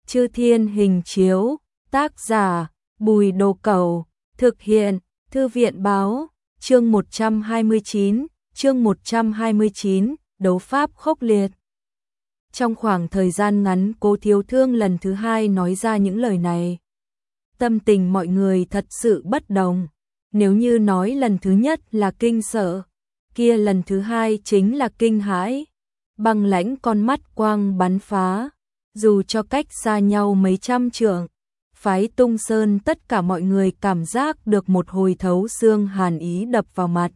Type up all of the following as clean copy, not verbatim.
Chư Thiên Hình Chiếu, tác giả, Bùi Đồ Cẩu, thực hiện, Thư viện Báo, chương 129, đấu pháp khốc liệt. Trong khoảng thời gian ngắn Cố Thiếu Thương lần thứ hai nói ra những lời này. Tâm tình mọi người thật sự bất đồng. Nếu như nói lần thứ nhất là kinh sợ, kia lần thứ hai chính là kinh hãi. Băng lãnh con mắt quang bắn phá, dù cho cách xa nhau mấy trăm trượng, phái Tung Sơn tất cả mọi người cảm giác được một hồi thấu xương hàn ý đập vào mặt.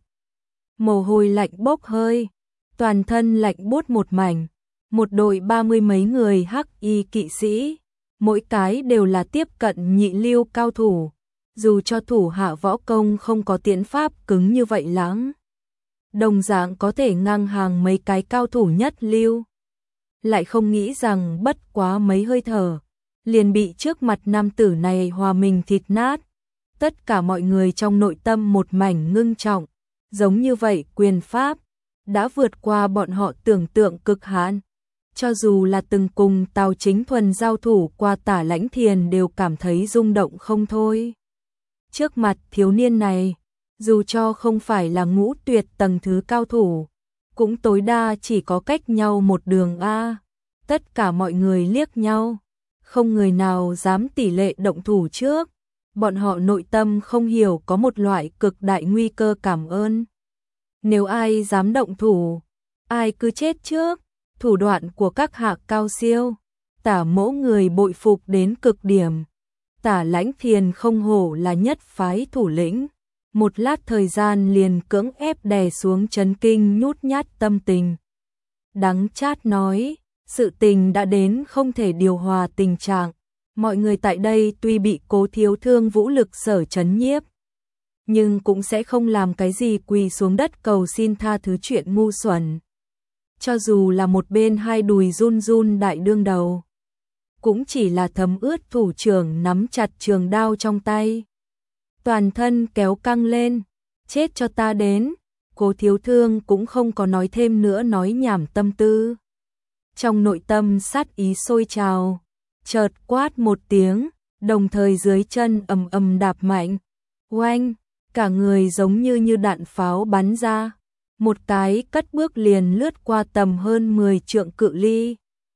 Mồ hôi lạnh bốc hơi, toàn thân lạnh buốt một mảnh, một đội 30 mấy người hắc y kỵ sĩ, mỗi cái đều là tiếp cận nhị lưu cao thủ, dù cho thủ hạ võ công không có tiễn pháp cứng như vậy lắm, đồng dạng có thể ngang hàng mấy cái cao thủ nhất lưu. Lại không nghĩ rằng bất quá mấy hơi thở, liền bị trước mặt nam tử này hòa mình thịt nát. Tất cả mọi người trong nội tâm một mảnh ngưng trọng, giống như vậy quyền pháp đã vượt qua bọn họ tưởng tượng cực hạn. Cho dù là từng cùng Tào Chính Thuần giao thủ qua Tả Lãnh Thiền đều cảm thấy rung động không thôi. Trước mặt thiếu niên này, dù cho không phải là ngũ tuyệt tầng thứ cao thủ, cũng tối đa chỉ có cách nhau một đường A. Tất cả mọi người liếc nhau, không người nào dám tỷ lệ động thủ trước. Bọn họ nội tâm không hiểu có một loại cực đại nguy cơ cảm ơn. Nếu ai dám động thủ, ai cứ chết trước. Thủ đoạn của các hạ cao siêu, Tả mỗ người bội phục đến cực điểm. Tả Lãnh Thiền không hổ là nhất phái thủ lĩnh, một lát thời gian liền cưỡng ép đè xuống chấn kinh nhút nhát tâm tình. Đắng chát nói, sự tình đã đến không thể điều hòa tình trạng, mọi người tại đây tuy bị Cố Thiếu Thương vũ lực sở chấn nhiếp, nhưng cũng sẽ không làm cái gì quỳ xuống đất cầu xin tha thứ chuyện ngu xuẩn. Cho dù là một bên hai đùi run run đại đương đầu, cũng chỉ là thấm ướt thủ trưởng nắm chặt trường đao trong tay. Toàn thân kéo căng lên, chết cho ta đến. Cố Thiếu Thương cũng không có nói thêm nữa nói nhảm tâm tư. Trong nội tâm sát ý sôi trào, chợt quát một tiếng, đồng thời dưới chân ầm ầm đạp mạnh. Oanh, cả người giống như đạn pháo bắn ra. Một cái cất bước liền lướt qua tầm hơn 10 trượng cự ly.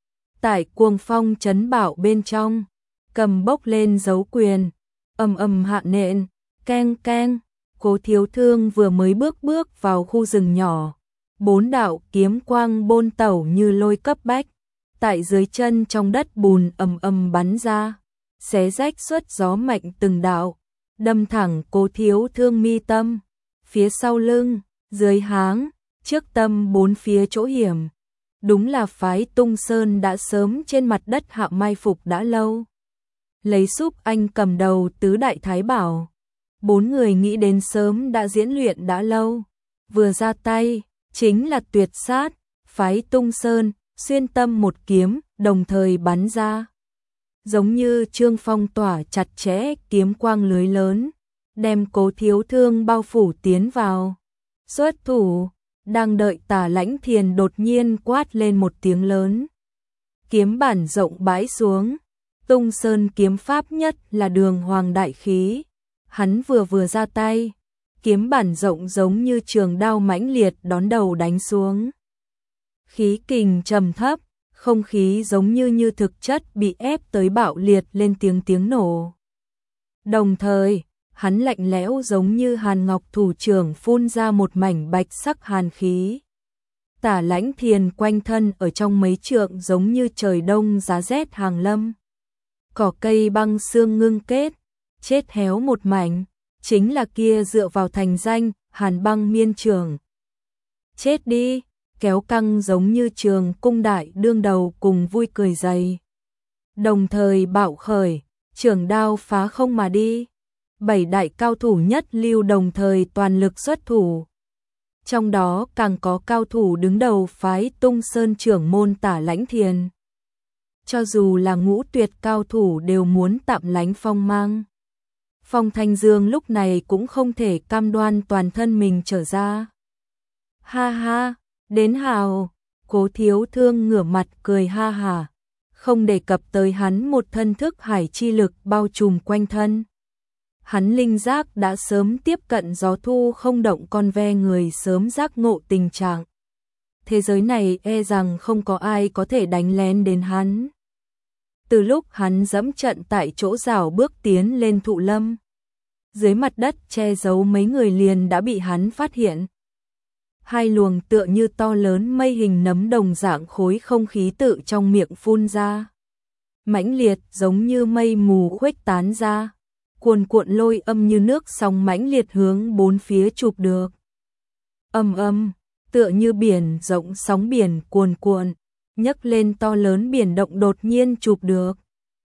Tại cuồng phong chấn bạo bên trong, cầm bốc lên dấu quyền, ầm ầm hạ nện, keng keng. Cố Thiếu Thương vừa mới bước vào khu rừng nhỏ, 4 đạo kiếm quang bôn tẩu như lôi cấp bách, tại dưới chân trong đất bùn ầm ầm bắn ra, xé rách xuất gió mạnh từng đạo, đâm thẳng Cố Thiếu Thương mi tâm, phía sau lưng, dưới háng, trước tâm bốn phía chỗ hiểm. Đúng là phái Tung Sơn đã sớm trên mặt đất hạ mai phục đã lâu. Lấy Súp Anh cầm đầu tứ đại thái bảo, 4 người nghĩ đến sớm đã diễn luyện đã lâu. Vừa ra tay, chính là tuyệt sát, phái Tung Sơn, xuyên tâm một kiếm, đồng thời bắn ra. Giống như trương phong tỏa chặt chẽ kiếm quang lưới lớn, đem Cố Thiếu Thương bao phủ tiến vào. Xuất thủ, đang đợi Tả Lãnh Thiền đột nhiên quát lên một tiếng lớn. Kiếm bản rộng bãi xuống, Tung Sơn kiếm pháp nhất là đường hoàng đại khí. Hắn vừa ra tay, kiếm bản rộng giống như trường đao mãnh liệt đón đầu đánh xuống. Khí kình trầm thấp, không khí giống như thực chất bị ép tới bạo liệt lên tiếng nổ. Đồng thời, hắn lạnh lẽo giống như hàn ngọc thủ trưởng phun ra một mảnh bạch sắc hàn khí. Tả Lãnh Thiền quanh thân ở trong mấy trượng giống như trời đông giá rét hàng lâm. Cỏ cây băng xương ngưng kết, chết héo một mảnh, chính là kia dựa vào thành danh, Hàn Băng Miên Trường. Chết đi, kéo căng giống như trường cung đại đương đầu cùng vui cười dày. Đồng thời bạo khởi, trường đao phá không mà đi. 7 đại cao thủ nhất lưu đồng thời toàn lực xuất thủ. Trong đó càng có cao thủ đứng đầu phái Tung Sơn trưởng môn Tả Lãnh Thiền. Cho dù là ngũ tuyệt cao thủ đều muốn tạm lánh phong mang. Phong Thanh Dương lúc này cũng không thể cam đoan toàn thân mình trở ra. Ha ha, đến hào, Cố Thiếu Thương ngửa mặt cười ha hả. không đề cập tới hắn một thân thức hải chi lực bao trùm quanh thân. Hắn linh giác đã sớm tiếp cận gió thu không động con ve người sớm giác ngộ tình trạng. Thế giới này e rằng không có ai có thể đánh lén đến hắn. Từ lúc hắn dẫm trận tại chỗ rào bước tiến lên thụ lâm, dưới mặt đất che giấu mấy người liền đã bị hắn phát hiện. Hai luồng tựa như to lớn mây hình nấm đồng dạng khối không khí tự trong miệng phun ra. Mãnh liệt giống như mây mù khuếch tán ra, cuồn cuộn lôi âm như nước sóng mãnh liệt hướng bốn phía chụp được. Âm âm, tựa như biển rộng sóng biển cuồn cuộn, nhấc lên to lớn biển động đột nhiên chụp được.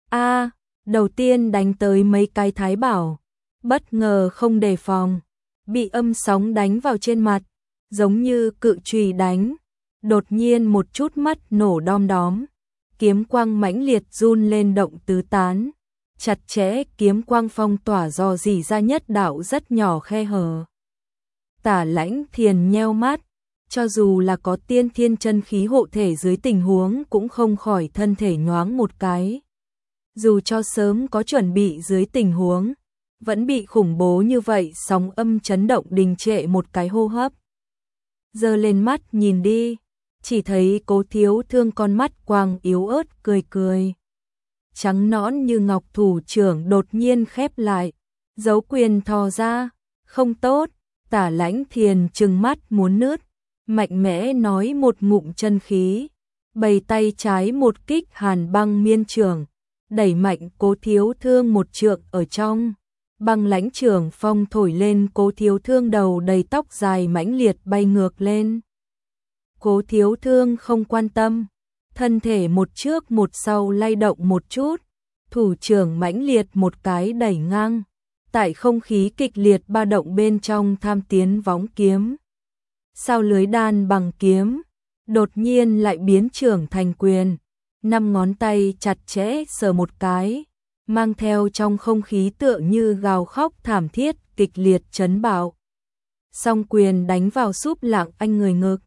Đầu tiên đánh tới mấy cái thái bảo, bất ngờ không đề phòng, bị âm sóng đánh vào trên mặt, giống như cự chùy đánh, đột nhiên một chút mắt nổ đom đóm, kiếm quang mãnh liệt run lên động tứ tán, chặt chẽ kiếm quang phong tỏa dò dỉ ra nhất đạo rất nhỏ khe hở. Tả Lãnh Thiền nheo mắt, cho dù là có tiên thiên chân khí hộ thể dưới tình huống cũng không khỏi thân thể nhoáng một cái. Dù cho sớm có chuẩn bị dưới tình huống, vẫn bị khủng bố như vậy sóng âm chấn động đình trệ một cái hô hấp. Giơ lên mắt nhìn đi, chỉ thấy Cố Thiếu Thương con mắt quang yếu ớt cười cười. Trắng nõn như ngọc thủ trưởng đột nhiên khép lại, dấu quyền thò ra, không tốt. Tả Lãnh Thiền trừng mắt muốn nứt, mạnh mẽ nói một ngụm chân khí, bày tay trái một kích hàn băng miên trường, đẩy mạnh Cố Thiếu Thương một trượng ở trong. Băng lãnh trường phong thổi lên, Cố Thiếu Thương đầu đầy tóc dài mãnh liệt bay ngược lên. Cố Thiếu Thương không quan tâm, thân thể một trước một sau lay động một chút, thủ trưởng mãnh liệt một cái đẩy ngang, tại không khí kịch liệt ba động bên trong tham tiến võng kiếm. Sao lưới đan bằng kiếm, đột nhiên lại biến trưởng thành quyền, 5 ngón tay chặt chẽ sờ một cái, mang theo trong không khí tựa như gào khóc thảm thiết kịch liệt chấn bạo. Song quyền đánh vào Súp Lạng Anh người ngực,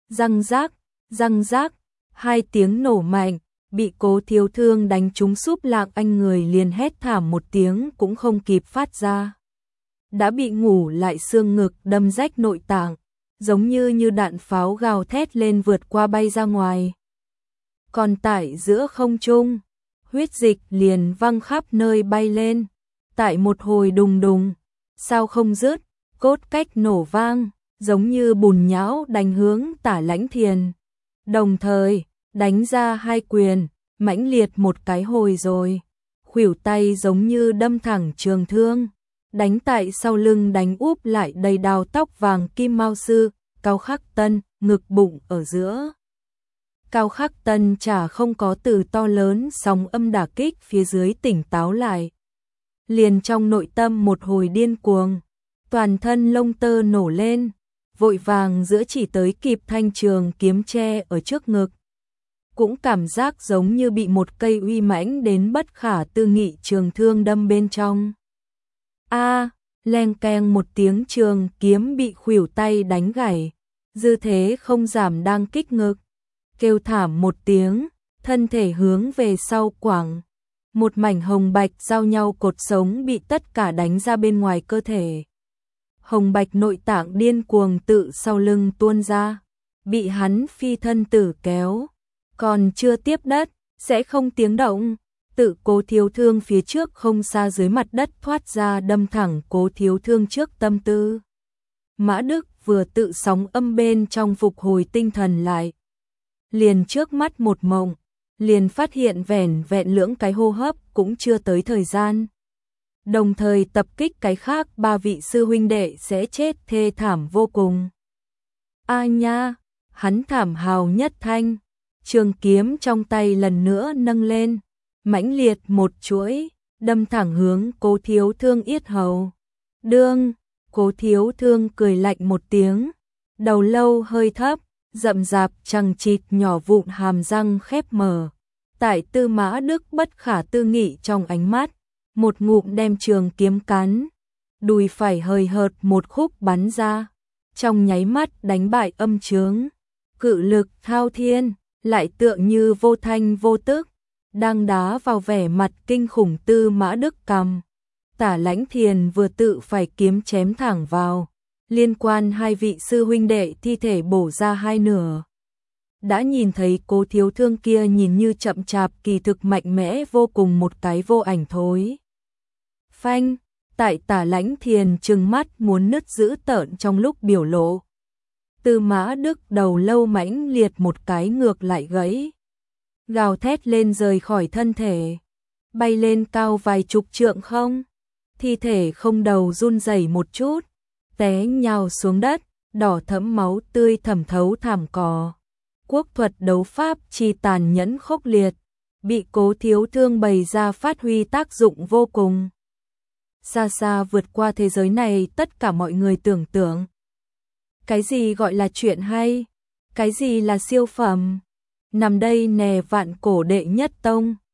răng rác, 2 tiếng nổ mạnh, bị Cố Thiếu Thương đánh trúng Súp Lạng Anh người liền hét thảm một tiếng cũng không kịp phát ra. Đã bị ngủ lại xương ngực đâm rách nội tạng, giống như đạn pháo gào thét lên vượt qua bay ra ngoài. Còn tại giữa không trung, huyết dịch liền văng khắp nơi bay lên, tại một hồi đùng đùng, sao không dứt, cốt cách nổ vang, giống như bùn nhão đánh hướng Tả Lãnh Thiền. Đồng thời, đánh ra 2 quyền, mãnh liệt một cái hồi rồi, khuỷu tay giống như đâm thẳng trường thương, đánh tại sau lưng đánh úp lại đầy đào tóc vàng kim mao sư, Cao Khắc Tân, ngực bụng ở giữa. Cao Khắc Tân chả không có từ to lớn sóng âm đả kích phía dưới tỉnh táo lại. Liền trong nội tâm một hồi điên cuồng, toàn thân lông tơ nổ lên, vội vàng giữa chỉ tới kịp thanh trường kiếm che ở trước ngực. Cũng cảm giác giống như bị một cây uy mãnh đến bất khả tư nghị trường thương đâm bên trong. Leng keng một tiếng, trường kiếm bị khuỷu tay đánh gãy, dư thế không giảm đang kích ngực. Kêu thảm một tiếng, thân thể hướng về sau quẳng. Một mảnh hồng bạch giao nhau cột sống bị tất cả đánh ra bên ngoài cơ thể. Hồng bạch nội tạng điên cuồng tự sau lưng tuôn ra, bị hắn phi thân tử kéo. Còn chưa tiếp đất, sẽ không tiếng động. Tự Cố Thiếu Thương phía trước không xa dưới mặt đất thoát ra đâm thẳng Cố Thiếu Thương trước tâm tư. Mã Đức vừa tự sóng âm bên trong phục hồi tinh thần lại. Liền trước mắt một mộng, liền phát hiện vẻn vẹn lưỡng cái hô hấp cũng chưa tới thời gian. Đồng thời tập kích cái khác 3 vị sư huynh đệ sẽ chết thê thảm vô cùng. Nha, hắn thảm hào nhất thanh, trường kiếm trong tay lần nữa nâng lên, mãnh liệt một chuỗi, đâm thẳng hướng Cố Thiếu Thương yết hầu. Đương, Cố Thiếu Thương cười lạnh một tiếng, đầu lâu hơi thấp, rậm rạp chằng chịt nhỏ vụn hàm răng khép mở. Tại Tư Mã Đức bất khả tư nghị trong ánh mắt, một ngụm đem trường kiếm cắn, đùi phải hơi hợt một khúc bắn ra, trong nháy mắt đánh bại âm chướng. Cự lực thao thiên, lại tựa như vô thanh vô tức, đang đá vào vẻ mặt kinh khủng Tư Mã Đức Cầm. Tả Lãnh Thiền vừa tự phải kiếm chém thẳng vào, liên quan hai vị sư huynh đệ thi thể bổ ra hai nửa. Đã nhìn thấy Cố Thiếu Thương kia nhìn như chậm chạp kỳ thực mạnh mẽ vô cùng một cái vô ảnh thối. Phanh, tại Tả Lãnh Thiền trừng mắt muốn nứt dữ tợn trong lúc biểu lộ. Tư Mã Đức đầu lâu mãnh liệt một cái ngược lại gãy. Gào thét lên rời khỏi thân thể. Bay lên cao vài chục trượng không. Thi thể không đầu run rẩy một chút. Té nhào xuống đất, đỏ thẫm máu tươi thẩm thấu thảm cỏ. Quốc thuật đấu pháp chi tàn nhẫn khốc liệt. Bị Cố Thiếu Thương bày ra phát huy tác dụng vô cùng. Xa xa vượt qua thế giới này tất cả mọi người tưởng tượng. Cái gì gọi là chuyện hay? Cái gì là siêu phẩm? Nằm đây nè vạn cổ đệ nhất tông,